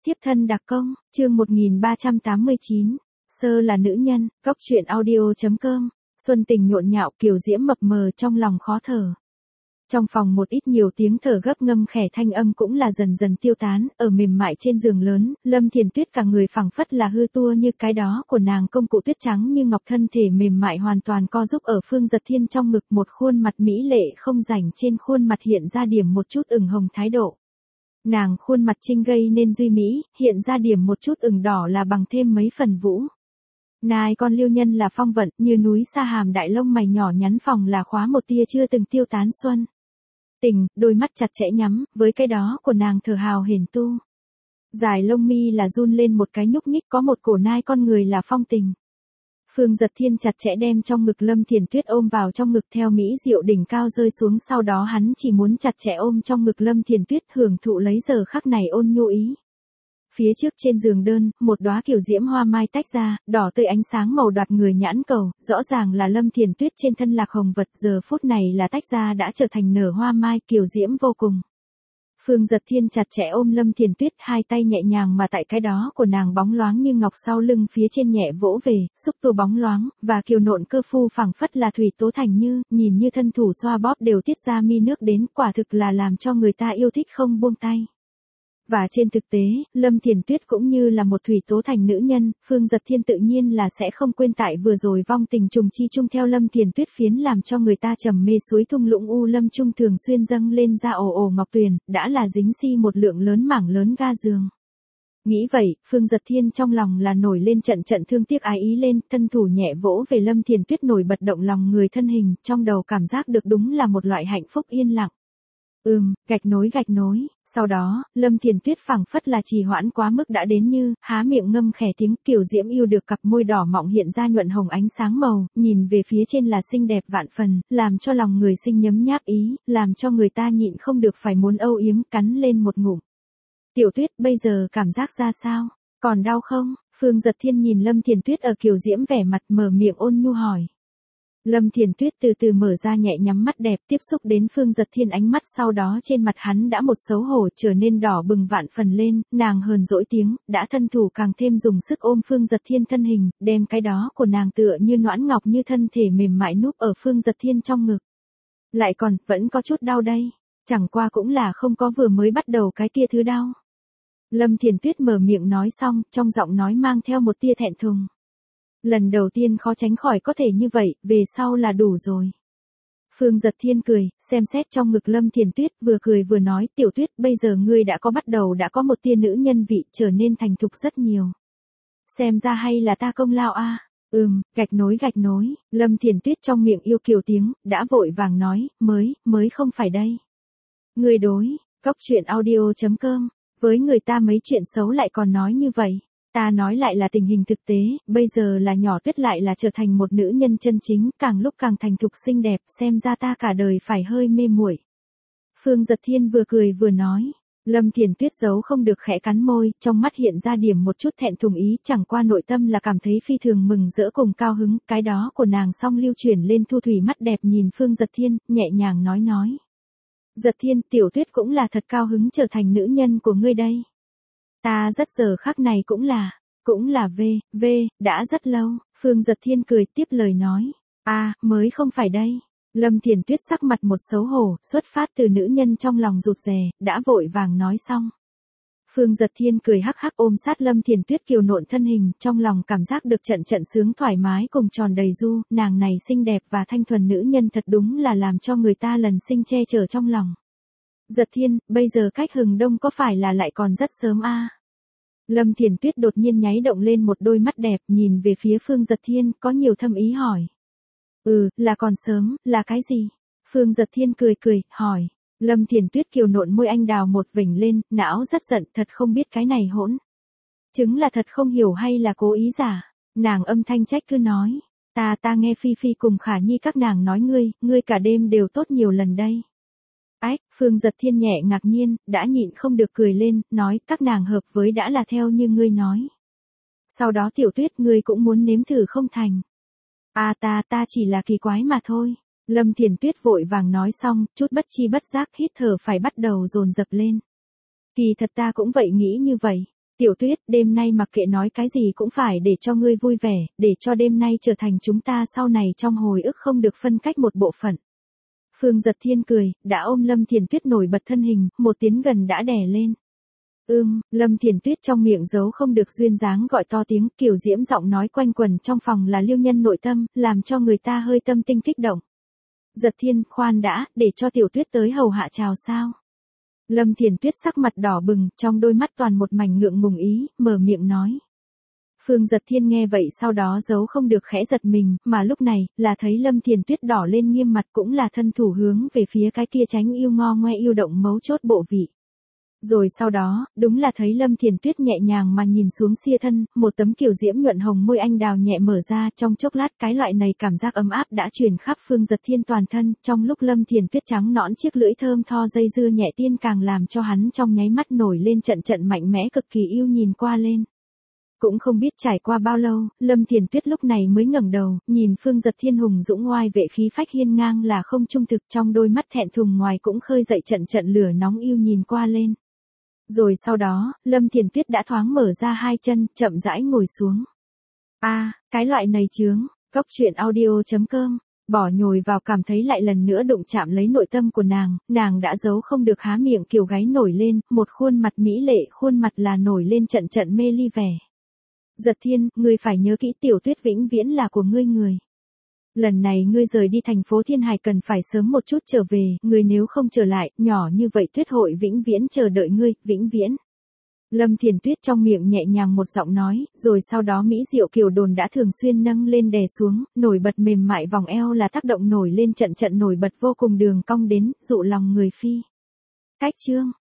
Tiếp thân đặc công, chương 1389. Sơ là nữ nhân, góc truyện audio.com. Xuân tình nhộn nhạo, kiều diễm mập mờ, trong lòng khó thở. Trong phòng một ít nhiều tiếng thở gấp ngâm khẽ, thanh âm cũng là dần dần tiêu tán. Ở mềm mại trên giường lớn, Lâm Thiền Tuyết cả người phẳng phất là hư tua như cái đó của nàng, công cụ tuyết trắng như ngọc, thân thể mềm mại hoàn toàn co giúp ở Phương Giật Thiên trong ngực, một khuôn mặt mỹ lệ không rảnh, trên khuôn mặt hiện ra điểm một chút ửng hồng thái độ. Nàng khuôn mặt trinh gây nên duy mỹ, hiện ra điểm một chút ửng đỏ là bằng thêm mấy phần vũ. Nai con liêu nhân là phong vận, như núi sa hàm đại lông mày nhỏ nhắn phòng là khóa một tia chưa từng tiêu tán xuân tình, đôi mắt chặt chẽ nhắm, với cái đó của nàng thở hào hển tu. Dài lông mi là run lên một cái nhúc nhích, có một cổ nai con người là phong tình. Phương Giật Thiên chặt chẽ đem trong ngực Lâm Thiền Tuyết ôm vào trong ngực, theo mỹ diệu đỉnh cao rơi xuống, sau đó hắn chỉ muốn chặt chẽ ôm trong ngực Lâm Thiền Tuyết, hưởng thụ lấy giờ khắc này ôn nhu ý. Phía trước trên giường đơn, một đóa kiều diễm hoa mai tách ra, đỏ tươi ánh sáng màu đoạt người nhãn cầu, rõ ràng là Lâm Thiền Tuyết trên thân lạc hồng vật, giờ phút này là tách ra đã trở thành nở hoa mai, kiều diễm vô cùng. Phương Giật Thiên chặt chẽ ôm Lâm Thiền Tuyết, hai tay nhẹ nhàng mà tại cái đó của nàng bóng loáng như ngọc sau lưng phía trên nhẹ vỗ về, xúc tua bóng loáng, và kiều nộn cơ phu phẳng phất là thủy tố thành như, nhìn như thân thủ xoa bóp đều tiết ra mi nước đến, quả thực là làm cho người ta yêu thích không buông tay. Và trên thực tế, Lâm Thiền Tuyết cũng như là một thủy tố thành nữ nhân, Phương Giật Thiên tự nhiên là sẽ không quên tại vừa rồi vong tình trùng chi chung theo Lâm Thiền Tuyết phiến làm cho người ta trầm mê suối thung lũng u lâm trung thường xuyên dâng lên ra ồ ồ ngọc tuyền, đã là dính si một lượng lớn mảng lớn ga giường. Nghĩ vậy, Phương Giật Thiên trong lòng là nổi lên trận trận thương tiếc ái ý lên, thân thủ nhẹ vỗ về Lâm Thiền Tuyết, nổi bật động lòng người thân hình, trong đầu cảm giác được đúng là một loại hạnh phúc yên lặng. Gạch nối, sau đó, Lâm Thiền Tuyết phảng phất là trì hoãn quá mức đã đến như, há miệng ngâm khẽ tiếng, kiều diễm yêu được cặp môi đỏ mọng hiện ra nhuận hồng ánh sáng màu, nhìn về phía trên là xinh đẹp vạn phần, làm cho lòng người sinh nhấm nháp ý, làm cho người ta nhịn không được phải muốn âu yếm, cắn lên một ngụm. Tiểu Tuyết, bây giờ cảm giác ra sao? Còn đau không? Phương Giật Thiên nhìn Lâm Thiền Tuyết ở kiều diễm vẻ mặt, mở miệng ôn nhu hỏi. Lâm Thiền Tuyết từ từ mở ra nhẹ nhắm mắt đẹp, tiếp xúc đến Phương Giật Thiên ánh mắt, sau đó trên mặt hắn đã một xấu hổ trở nên đỏ bừng vạn phần lên, nàng hờn dỗi tiếng, đã thân thủ càng thêm dùng sức ôm Phương Giật Thiên thân hình, đem cái đó của nàng tựa như noãn ngọc như thân thể mềm mại núp ở Phương Giật Thiên trong ngực. Lại còn, vẫn có chút đau đây, chẳng qua cũng là không có vừa mới bắt đầu cái kia thứ đau. Lâm Thiền Tuyết mở miệng nói xong, trong giọng nói mang theo một tia thẹn thùng. Lần đầu tiên khó tránh khỏi có thể như vậy, về sau là đủ rồi. Phương Giật Thiên cười, xem xét trong ngực Lâm Thiền Tuyết, vừa cười vừa nói, Tiểu Tuyết, bây giờ ngươi đã có một tia nữ nhân vị, trở nên thành thục rất nhiều. Xem ra hay là ta công lao a. Gạch nối, Lâm Thiền Tuyết trong miệng yêu kiều tiếng, đã vội vàng nói, mới không phải đây. Ngươi đối, góc truyện audio.com, với người ta mấy chuyện xấu lại còn nói như vậy. Ta nói lại là tình hình thực tế, bây giờ là nhỏ Tuyết lại là trở thành một nữ nhân chân chính, càng lúc càng thành thục xinh đẹp, xem ra ta cả đời phải hơi mê muội. Phương Giật Thiên vừa cười vừa nói. Lâm Thiền Tuyết giấu không được khẽ cắn môi, trong mắt hiện ra điểm một chút thẹn thùng ý, chẳng qua nội tâm là cảm thấy phi thường mừng rỡ cùng cao hứng, cái đó của nàng song lưu chuyển lên thu thủy mắt đẹp nhìn Phương Giật Thiên, nhẹ nhàng nói. Giật Thiên, Tiểu Tuyết cũng là thật cao hứng trở thành nữ nhân của ngươi đây. Ta rất giờ khắc này cũng là đã rất lâu, Phương Giật Thiên cười tiếp lời nói. Mới không phải đây. Lâm Thiền Tuyết sắc mặt một xấu hổ, xuất phát từ nữ nhân trong lòng rụt rè, đã vội vàng nói xong. Phương Giật Thiên cười hắc hắc ôm sát Lâm Thiền Tuyết kiều nộn thân hình, trong lòng cảm giác được trận trận sướng thoải mái cùng tròn đầy du, nàng này xinh đẹp và thanh thuần nữ nhân thật đúng là làm cho người ta lần sinh che chở trong lòng. Giật Thiên, bây giờ cách hừng đông có phải là lại còn rất sớm a? Lâm Thiền Tuyết đột nhiên nháy động lên một đôi mắt đẹp, nhìn về phía Phương Giật Thiên, có nhiều thâm ý hỏi. Là còn sớm, là cái gì? Phương Giật Thiên cười, hỏi. Lâm Thiền Tuyết kiều nộn môi anh đào một vểnh lên, não rất giận, thật không biết cái này hỗn. Chứng là thật không hiểu hay là cố ý giả. Nàng âm thanh trách cứ nói. Ta nghe Phi Phi cùng Khả Nhi các nàng nói ngươi cả đêm đều tốt nhiều lần đây. Phương Giật Thiên nhẹ ngạc nhiên, đã nhịn không được cười lên, nói, các nàng hợp với đã là theo như ngươi nói. Sau đó Tiểu Tuyết ngươi cũng muốn nếm thử không thành. Ta chỉ là kỳ quái mà thôi. Lâm Thiền Tuyết vội vàng nói xong, chút bất chi bất giác hít thở phải bắt đầu dồn dập lên. Kỳ thật ta cũng vậy nghĩ như vậy. Tiểu Tuyết, đêm nay mặc kệ nói cái gì cũng phải để cho ngươi vui vẻ, để cho đêm nay trở thành chúng ta sau này trong hồi ức không được phân cách một bộ phận. Phương Giật Thiên cười, đã ôm Lâm Thiền Tuyết nổi bật thân hình, một tiến gần đã đè lên. Lâm Thiền Tuyết trong miệng giấu không được duyên dáng gọi to tiếng, kiều diễm giọng nói quanh quẩn trong phòng là liêu nhân nội tâm, làm cho người ta hơi tâm tinh kích động. Giật Thiên, khoan đã, để cho Tiểu Tuyết tới hầu hạ chào sao. Lâm Thiền Tuyết sắc mặt đỏ bừng, trong đôi mắt toàn một mảnh ngượng ngùng ý, mở miệng nói. Phương Giật Thiên nghe vậy sau đó giấu không được khẽ giật mình, mà lúc này, là thấy Lâm Thiền Tuyết đỏ lên nghiêm mặt cũng là thân thủ hướng về phía cái kia tránh yêu ngo ngoe yêu động mấu chốt bộ vị. Rồi sau đó, đúng là thấy Lâm Thiền Tuyết nhẹ nhàng mà nhìn xuống xia thân, một tấm kiều diễm nhuận hồng môi anh đào nhẹ mở ra, trong chốc lát cái loại này cảm giác ấm áp đã truyền khắp Phương Giật Thiên toàn thân, trong lúc Lâm Thiền Tuyết trắng nõn chiếc lưỡi thơm tho dây dưa nhẹ tiên càng làm cho hắn trong nháy mắt nổi lên trận trận mạnh mẽ cực kỳ yêu nhìn qua lên. Cũng không biết trải qua bao lâu, Lâm Thiền Tuyết lúc này mới ngẩng đầu, nhìn Phương Giật Thiên hùng dũng oai vệ khí phách hiên ngang là không trung thực, trong đôi mắt thẹn thùng ngoài cũng khơi dậy trận trận lửa nóng yêu nhìn qua lên. Rồi sau đó, Lâm Thiền Tuyết đã thoáng mở ra hai chân, chậm rãi ngồi xuống. Cái loại này chướng, Cốc Truyện Audio.com, bỏ nhồi vào cảm thấy lại lần nữa đụng chạm lấy nội tâm của nàng đã giấu không được há miệng kiểu gáy nổi lên, một khuôn mặt mỹ lệ, khuôn mặt là nổi lên trận trận mê ly vẻ. Giật Thiên, ngươi phải nhớ kỹ Tiểu Tuyết vĩnh viễn là của ngươi người. Lần này ngươi rời đi thành phố Thiên Hải cần phải sớm một chút trở về, ngươi nếu không trở lại, nhỏ như vậy Tuyết hội vĩnh viễn chờ đợi ngươi, vĩnh viễn. Lâm Thiền Tuyết trong miệng nhẹ nhàng một giọng nói, rồi sau đó mỹ diệu kiều đồn đã thường xuyên nâng lên đè xuống, nổi bật mềm mại vòng eo là tác động nổi lên trận trận nổi bật vô cùng đường cong đến, dụ lòng người phi. Cách chương